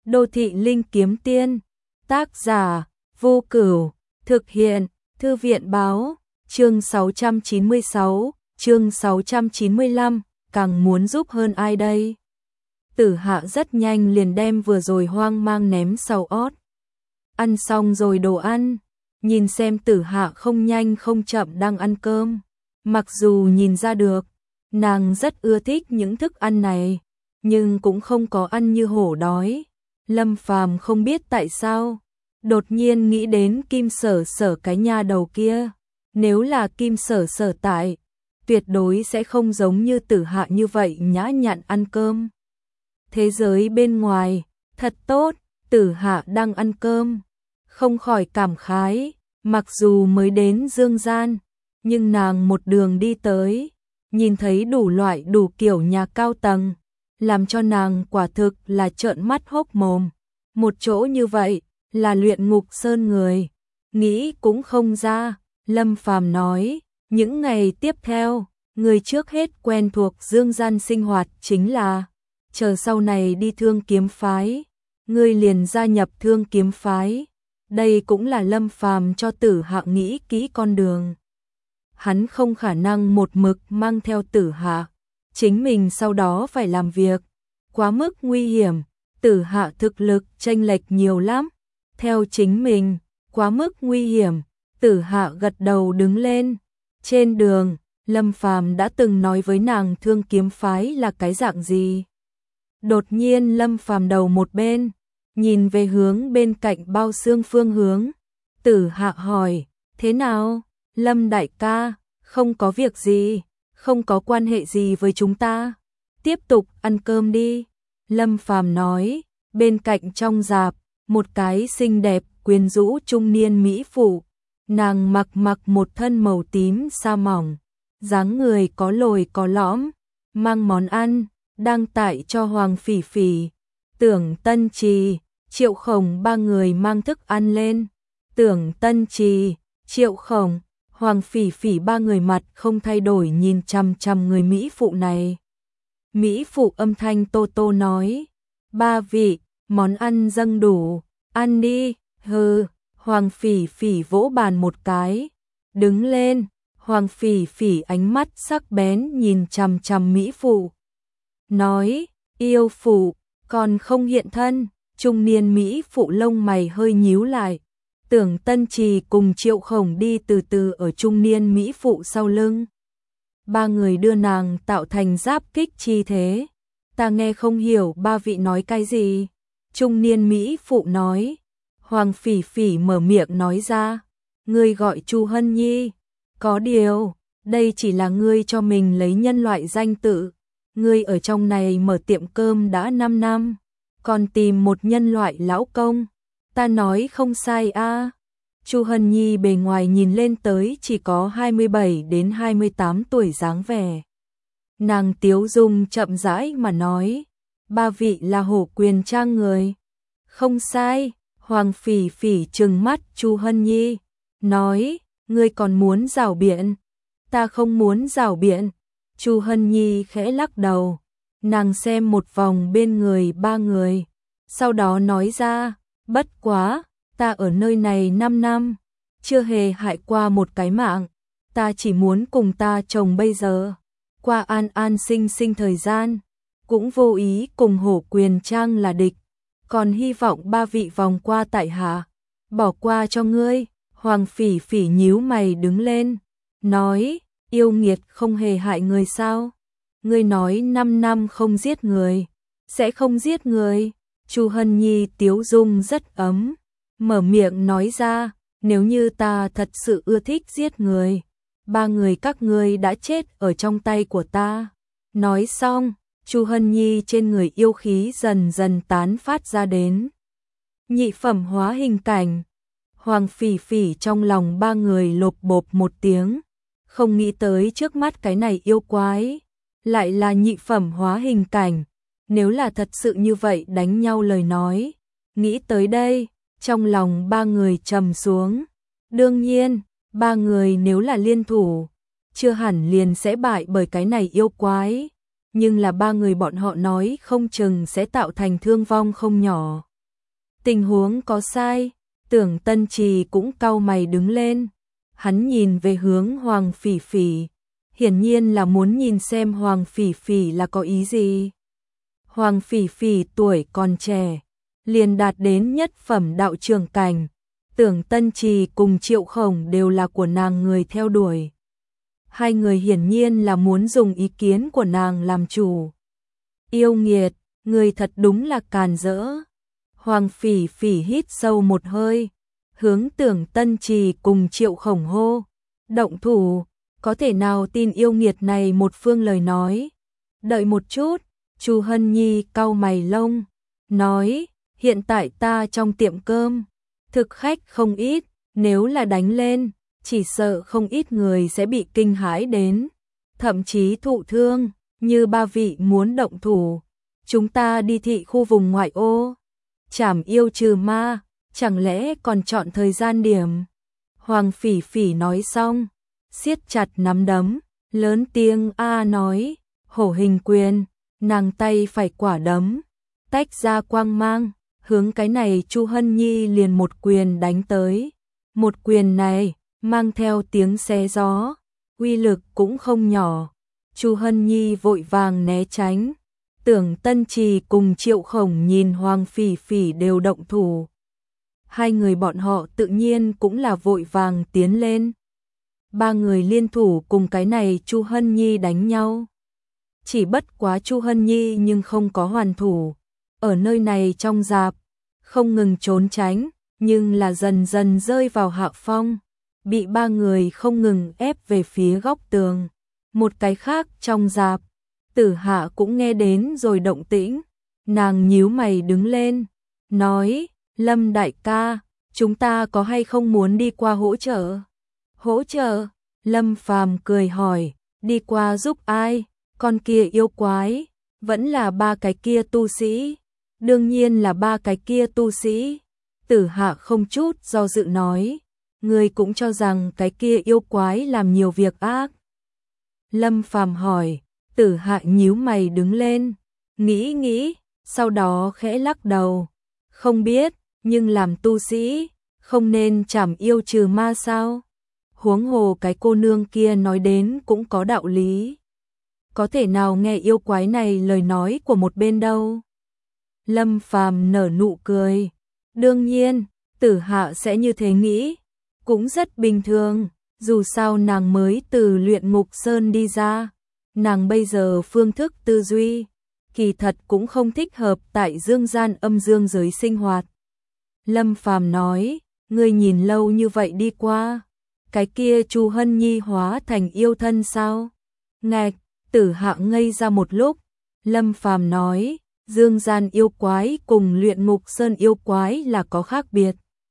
Đô thị linh kiếm tiên, tác giả, Vô Cửu, thực hiện, Thư viện báo, chương 696, chương 695, càng muốn giúp hơn ai đây? Tử Hạ rất nhanh liền đem vừa rồi hoang mang ném sau ót. Ăn xong rồi đồ ăn, nhìn xem Tử Hạ không nhanh không chậm đang ăn cơm. Mặc dù nhìn ra được, nàng rất ưa thích những thức ăn này, nhưng cũng không có ăn như hổ đói. Lâm Phàm không biết tại sao, đột nhiên nghĩ đến Kim Sở Sở cái nha đầu kia. Nếu là Kim Sở Sở tại, tuyệt đối sẽ không giống như Tử Hạ như vậy nhã nhặn ăn cơm. Thế giới bên ngoài, thật tốt, Tử Hạ đang ăn cơm. Không khỏi cảm khái, mặc dù mới đến Dương Gian, nhưng nàng một đường đi tới, nhìn thấy đủ loại đủ kiểu nhà cao tầng, làm cho nàng quả thực là trợn mắt hốc mồm. Một chỗ như vậy, là Luyện Ngục Sơn người, nghĩ cũng không ra. Lâm Phàm nói, những ngày tiếp theo, người trước hết quen thuộc Dương Gian sinh hoạt chính là, chờ sau này đi Thương Kiếm Phái, người liền gia nhập Thương Kiếm Phái. Đây cũng là Lâm Phàm cho Tử Hạ nghĩ kỹ con đường. Hắn không khả năng một mực mang theo Tử Hạ, chính mình sau đó phải làm việc, quá mức nguy hiểm. Tử Hạ thực lực chênh lệch nhiều lắm, theo chính mình, quá mức nguy hiểm. Tử Hạ gật đầu đứng lên. Trên đường, Lâm Phàm đã từng nói với nàng Thương Kiếm Phái là cái dạng gì. Đột nhiên Lâm Phàm đầu một bên, nhìn về hướng bên cạnh Bao Xương phương hướng. Tử Hạ hỏi, thế nào? Lâm đại ca, không có việc gì, không có quan hệ gì với chúng ta. Tiếp tục ăn cơm đi. Lâm Phàm nói, bên cạnh trong rạp, một cái xinh đẹp quyến rũ trung niên mỹ phụ. Nàng mặc một thân màu tím sa mỏng, dáng người có lồi có lõm, mang món ăn, đang tại cho Hoàng Phỉ Phỉ, Tưởng Tân Trì, Triệu Khổng ba người mang thức ăn lên. Tưởng Tân Trì, Triệu Khổng, Hoàng Phỉ Phỉ ba người mặt không thay đổi nhìn chằm chằm người mỹ phụ này. Mỹ phụ âm thanh tô tô nói, ba vị, món ăn dâng đủ, ăn đi. Hừ. Hoàng Phỉ Phỉ vỗ bàn một cái, đứng lên. Hoàng Phỉ Phỉ ánh mắt sắc bén nhìn chằm chằm mỹ phụ, nói, yêu phụ, còn không hiện thân. Trung niên mỹ phụ lông mày hơi nhíu lại. Tưởng Tân Trì cùng Triệu Khổng đi từ từ ở trung niên mỹ phụ sau lưng. Ba người đưa nàng tạo thành giáp kích chi thế. Ta nghe không hiểu ba vị nói cái gì. Trung niên mỹ phụ nói. Hoàng Phỉ Phỉ mở miệng nói ra, ngươi gọi Chu Hân Nhi. Có điều, đây chỉ là ngươi cho mình lấy nhân loại danh tự. Ngươi ở trong này mở tiệm cơm đã 5 năm, còn tìm một nhân loại lão công. Ta nói không sai a. Chu Hân Nhi bề ngoài nhìn lên tới chỉ có 27 đến 28 tuổi dáng vẻ. Nàng tiếu dung chậm rãi mà nói, ba vị là Hổ Quyền Trang người. Không sai. Hoàng Phỉ Phỉ trừng mắt Chu Hân Nhi, nói, ngươi còn muốn rảo biện? Ta không muốn rảo biện. Chu Hân Nhi khẽ lắc đầu, nàng xem một vòng bên người ba người, sau đó nói ra, bất quá, ta ở nơi này 5 năm, chưa hề hại qua một cái mạng, ta chỉ muốn cùng ta chồng bây giờ, qua an an sinh sinh thời gian, cũng vô ý cùng Hổ Quyền Trang là địch. Còn hy vọng ba vị vòng qua tại hạ, bỏ qua cho ngươi. Hoàng Phỉ Phỉ nhíu mày đứng lên, nói, yêu nghiệt không hề hại người sao? Ngươi nói 5 năm không giết người, sẽ không giết người. Chu Hân Nhi tiếu dung rất ấm, mở miệng nói ra, nếu như ta thật sự ưa thích giết người, ba người các ngươi đã chết ở trong tay của ta. Nói xong, Chu Hân Nhi trên người yêu khí dần dần tán phát ra đến. Nhị phẩm hóa hình cảnh. Hoàng Phỉ Phỉ trong lòng ba người lộp bộp một tiếng, không nghĩ tới trước mắt cái này yêu quái, lại là nhị phẩm hóa hình cảnh. Nếu là thật sự như vậy đánh nhau lời nói, nghĩ tới đây, trong lòng ba người trầm xuống. Đương nhiên, ba người nếu là liên thủ, chưa hẳn liền sẽ bại bởi cái này yêu quái. Nhưng là ba người bọn họ nói không chừng sẽ tạo thành thương vong không nhỏ. Tình huống có sai, Tưởng Tân Trì cũng cau mày đứng lên. Hắn nhìn về hướng Hoàng Phỉ Phỉ, hiển nhiên là muốn nhìn xem Hoàng Phỉ Phỉ là có ý gì. Hoàng Phỉ Phỉ tuổi còn trẻ, liền đạt đến nhất phẩm đạo trưởng cảnh. Tưởng Tân Trì cùng Triệu Khổng đều là của nàng người theo đuổi. Hai người hiển nhiên là muốn dùng ý kiến của nàng làm chủ. Yêu nghiệt, người thật đúng là càn rỡ. Hoàng Phỉ Phỉ hít sâu một hơi, hướng Tưởng Tân Trì cùng Triệu Khổng hô. Động thủ, có thể nào tin yêu nghiệt này một phương lời nói. Đợi một chút, Chu Hân Nhi cau mày lông, nói, hiện tại ta trong tiệm cơm, thực khách không ít, nếu là đánh lên, chỉ sợ không ít người sẽ bị kinh hãi đến, thậm chí thụ thương, như ba vị muốn động thủ. Chúng ta đi thị khu vùng ngoại ô, trảm yêu trừ ma, chẳng lẽ còn chọn thời gian điểm. Hoàng Phỉ Phỉ nói xong, siết chặt nắm đấm, lớn tiếng a nói, hổ hình quyền, nàng tay phải quả đấm, tách ra quang mang, hướng cái này Chu Hân Nhi liền một quyền đánh tới. Một quyền này, mang theo tiếng xé gió, uy lực cũng không nhỏ. Chu Hân Nhi vội vàng né tránh. Tưởng Tân Trì cùng Triệu Khổng nhìn Hoàng Phỉ Phỉ đều động thủ. Hai người bọn họ tự nhiên cũng là vội vàng tiến lên. Ba người liên thủ cùng cái này Chu Hân Nhi đánh nhau. Chỉ bất quá Chu Hân Nhi nhưng không có hoàn thủ. Ở nơi này trong rạp, không ngừng trốn tránh, nhưng là dần dần rơi vào hạ phong. Bị ba người không ngừng ép về phía góc tường. Một cái khác trong rạp, Tử Hạ cũng nghe đến rồi động tĩnh. Nàng nhíu mày đứng lên, nói, Lâm đại ca, chúng ta có hay không muốn đi qua hỗ trợ? Hỗ trợ? Lâm Phàm cười hỏi, đi qua giúp ai? Con kia yêu quái, vẫn là ba cái kia tu sĩ. Đương nhiên là ba cái kia tu sĩ. Tử Hạ không chút do dự nói, ngươi cũng cho rằng cái kia yêu quái làm nhiều việc ác. Lâm Phàm hỏi, Tử Hạ nhíu mày đứng lên, nghĩ, sau đó khẽ lắc đầu. Không biết, nhưng làm tu sĩ, không nên trảm yêu trừ ma sao? Huống hồ cái cô nương kia nói đến cũng có đạo lý. Có thể nào nghe yêu quái này lời nói của một bên đâu? Lâm Phàm nở nụ cười. Đương nhiên, Tử Hạ sẽ như thế nghĩ. Cũng rất bình thường, dù sao nàng mới từ luyện ngục sơn đi ra. Nàng bây giờ phương thức tư duy, kỳ thật cũng không thích hợp tại dương gian âm dương giới sinh hoạt. Lâm Phàm nói, ngươi nhìn lâu như vậy đi qua, cái kia Chu Hân Nhi hóa thành yêu thân sao? Ngạch, Tử Hạ ngây ra một lúc. Lâm Phàm nói, dương gian yêu quái cùng luyện ngục sơn yêu quái là có khác biệt.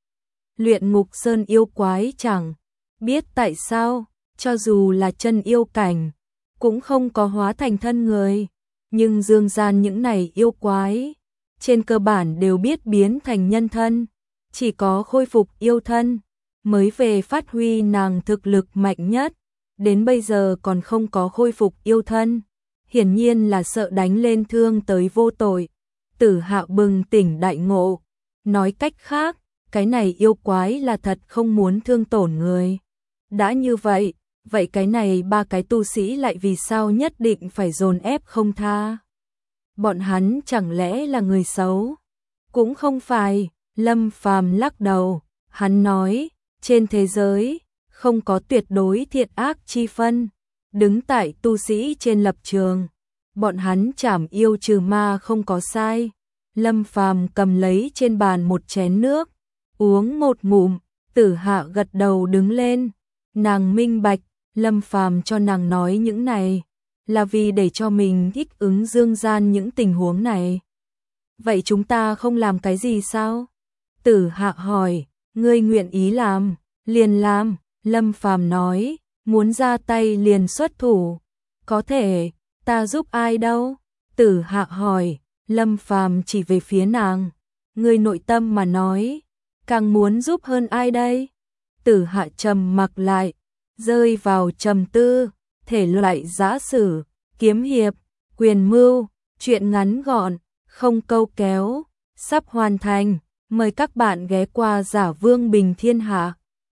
Luyện ngục sơn yêu quái chẳng biết tại sao, cho dù là chân yêu cảnh, cũng không có hóa thành thân người. Nhưng dương gian những này yêu quái, trên cơ bản đều biết biến thành nhân thân. Chỉ có khôi phục yêu thân, mới về phát huy nàng thực lực mạnh nhất. Đến bây giờ còn không có khôi phục yêu thân. Hiển nhiên là sợ đánh lên thương tới vô tội. Tử Hạ bừng tỉnh đại ngộ. Nói cách khác, cái này yêu quái là thật không muốn thương tổn người. Đã như vậy, vậy cái này ba cái tu sĩ lại vì sao nhất định phải dồn ép không tha? Bọn hắn chẳng lẽ là người xấu? Cũng không phải. Lâm Phàm lắc đầu, hắn nói, trên thế giới, không có tuyệt đối thiện ác chi phân. Đứng tại tu sĩ trên lập trường, bọn hắn trảm yêu trừ ma không có sai. Lâm Phàm cầm lấy trên bàn một chén nước, uống một ngụm. Tử Hạ gật đầu đứng lên. Nàng minh bạch, Lâm Phàm cho nàng nói những này, là vì để cho mình thích ứng dương gian những tình huống này. Vậy chúng ta không làm cái gì sao? Tử Hạ hỏi, ngươi nguyện ý làm, liền làm. Lâm Phàm nói, muốn ra tay liền xuất thủ. Có thể, ta giúp ai đâu? Tử Hạ hỏi. Lâm Phàm chỉ về phía nàng, ngươi nội tâm mà nói, càng muốn giúp hơn ai đây? Tử Hạ trầm mặc lại, rơi vào trầm tư. Thể loại giã sử, kiếm hiệp, quyền mưu, truyện ngắn gọn, không câu kéo, sắp hoàn thành. Mời các bạn ghé qua Giả Vương Bình Thiên Hạ.